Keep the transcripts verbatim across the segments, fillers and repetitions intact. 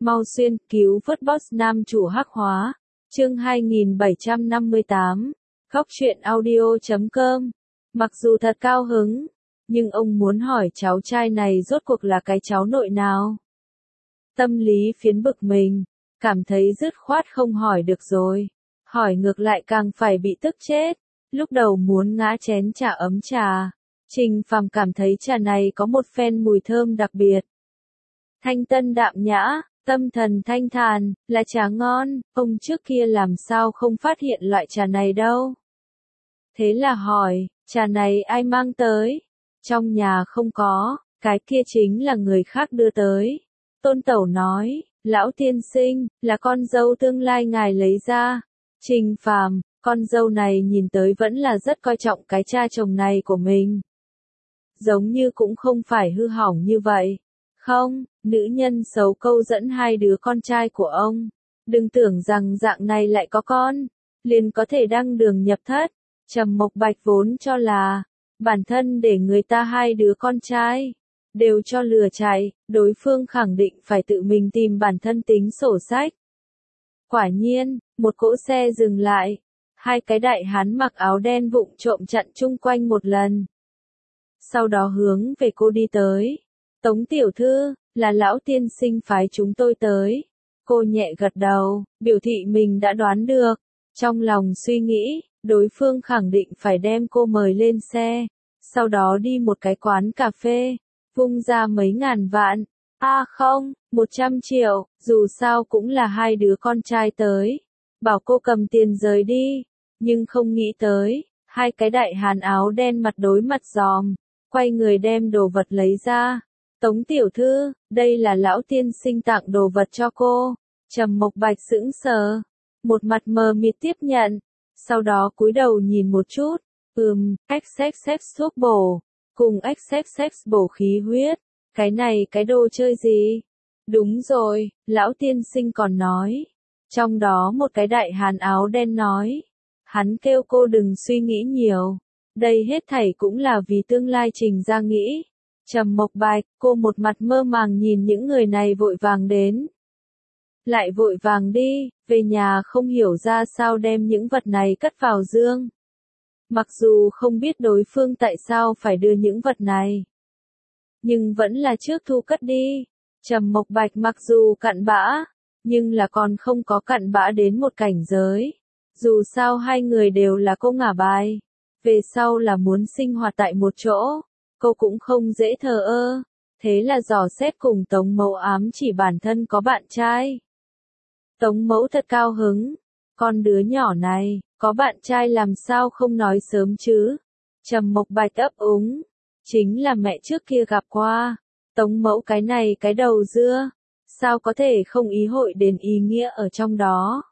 Mau xuyên cứu vớt boss nam chủ hắc hóa. Chương hai nghìn bảy trăm năm mươi tám. Khóc chuyện audio chấm com. Mặc dù thật cao hứng, nhưng ông muốn hỏi cháu trai này rốt cuộc là cái cháu nội nào. Tâm lý phiến bực mình, cảm thấy dứt khoát không hỏi được rồi. Hỏi ngược lại càng phải bị tức chết. Lúc đầu muốn ngã chén trà ấm trà. Trình Phàm cảm thấy trà này có một phen mùi thơm đặc biệt. Thanh tân đạm nhã, tâm thần thanh thản, là trà ngon, ông trước kia làm sao không phát hiện loại trà này đâu. Thế là hỏi, trà này ai mang tới? Trong nhà không có, cái kia chính là người khác đưa tới. Tôn Tẩu nói, lão tiên sinh, là con dâu tương lai ngài lấy ra. Trình Phàm, con dâu này nhìn tới vẫn là rất coi trọng cái cha chồng này của mình. Giống như cũng không phải hư hỏng như vậy. Không, nữ nhân xấu câu dẫn hai đứa con trai của ông. Đừng tưởng rằng dạng này lại có con, liền có thể đăng đường nhập thất. Trầm Mộc Bạch vốn cho là, bản thân để người ta hai đứa con trai, đều cho lừa chạy, đối phương khẳng định phải tự mình tìm bản thân tính sổ sách. Quả nhiên, một cỗ xe dừng lại, hai cái đại hán mặc áo đen vụng trộm chặn chung quanh một lần. Sau đó hướng về cô đi tới. Tống tiểu thư, là lão tiên sinh phái chúng tôi tới. Cô nhẹ gật đầu, biểu thị mình đã đoán được. Trong lòng suy nghĩ, đối phương khẳng định phải đem cô mời lên xe. Sau đó đi một cái quán cà phê, vung ra mấy ngàn vạn. À không, một trăm triệu, dù sao cũng là hai đứa con trai tới. Bảo cô cầm tiền rời đi, nhưng không nghĩ tới, hai cái đại hán áo đen mặt đối mặt giòm, quay người đem đồ vật lấy ra. Tống tiểu thư, đây là lão tiên sinh tặng đồ vật cho cô. Trầm Mộc Bạch sững sờ, một mặt mờ mịt tiếp nhận, sau đó cúi đầu nhìn một chút, ừm, ích xích xích thuốc bổ, cùng ích xích xích bổ khí huyết, cái này cái đồ chơi gì? Đúng rồi, lão tiên sinh còn nói, trong đó một cái đại hán áo đen nói, hắn kêu cô đừng suy nghĩ nhiều, đây hết thảy cũng là vì tương lai Trình gia nghĩ. Trầm Mộc Bạch, cô một mặt mơ màng nhìn những người này vội vàng đến. Lại vội vàng đi, về nhà không hiểu ra sao đem những vật này cất vào dương. Mặc dù không biết đối phương tại sao phải đưa những vật này, nhưng vẫn là trước thu cất đi. Trầm Mộc Bạch mặc dù cặn bã, nhưng là còn không có cặn bã đến một cảnh giới. Dù sao hai người đều là cô ngả bài, về sau là muốn sinh hoạt tại một chỗ. Cô cũng không dễ thờ ơ, thế là dò xét cùng Tống Mẫu ám chỉ bản thân có bạn trai. Tống Mẫu thật cao hứng, con đứa nhỏ này, có bạn trai làm sao không nói sớm chứ. Trầm Mộc Bạch ấp úng, chính là mẹ trước kia gặp qua. Tống Mẫu cái này cái đầu dưa, sao có thể không ý hội đến ý nghĩa ở trong đó.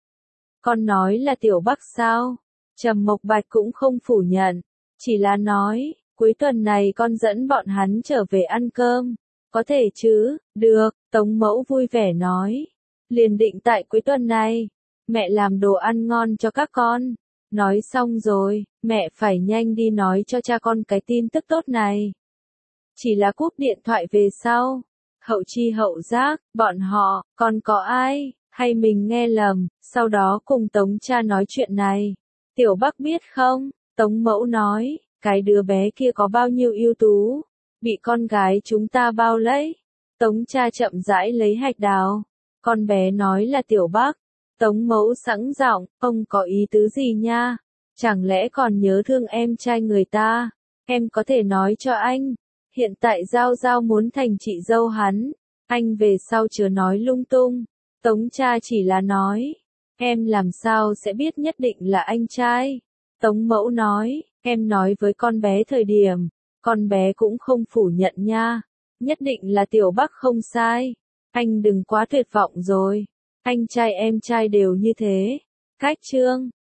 Con nói là Tiểu Bắc sao? Trầm Mộc Bạch cũng không phủ nhận, chỉ là nói, cuối tuần này con dẫn bọn hắn trở về ăn cơm, có thể chứ? Được, Tống Mẫu vui vẻ nói. Liền định tại cuối tuần này, mẹ làm đồ ăn ngon cho các con. Nói xong rồi, mẹ phải nhanh đi nói cho cha con cái tin tức tốt này. Chỉ là cúp điện thoại về sau, hậu chi hậu giác, bọn họ, còn có ai, hay mình nghe lầm, sau đó cùng Tống cha nói chuyện này. Tiểu Bắc biết không? Tống Mẫu nói, cái đứa bé kia có bao nhiêu ưu tú, bị con gái chúng ta bao lấy. Tống cha chậm rãi lấy hạch đào. Con bé nói là Tiểu Bắc. Tống Mẫu sẵn giọng, ông có ý tứ gì nha? Chẳng lẽ còn nhớ thương em trai người ta? Em có thể nói cho anh, hiện tại Giao Giao muốn thành chị dâu hắn, anh về sau chớ nói lung tung. Tống cha chỉ là nói, em làm sao sẽ biết nhất định là anh trai? Tống Mẫu nói, em nói với con bé thời điểm, con bé cũng không phủ nhận nha, nhất định là Tiểu Bắc không sai. Anh đừng quá tuyệt vọng rồi, anh trai em trai đều như thế. Cách chương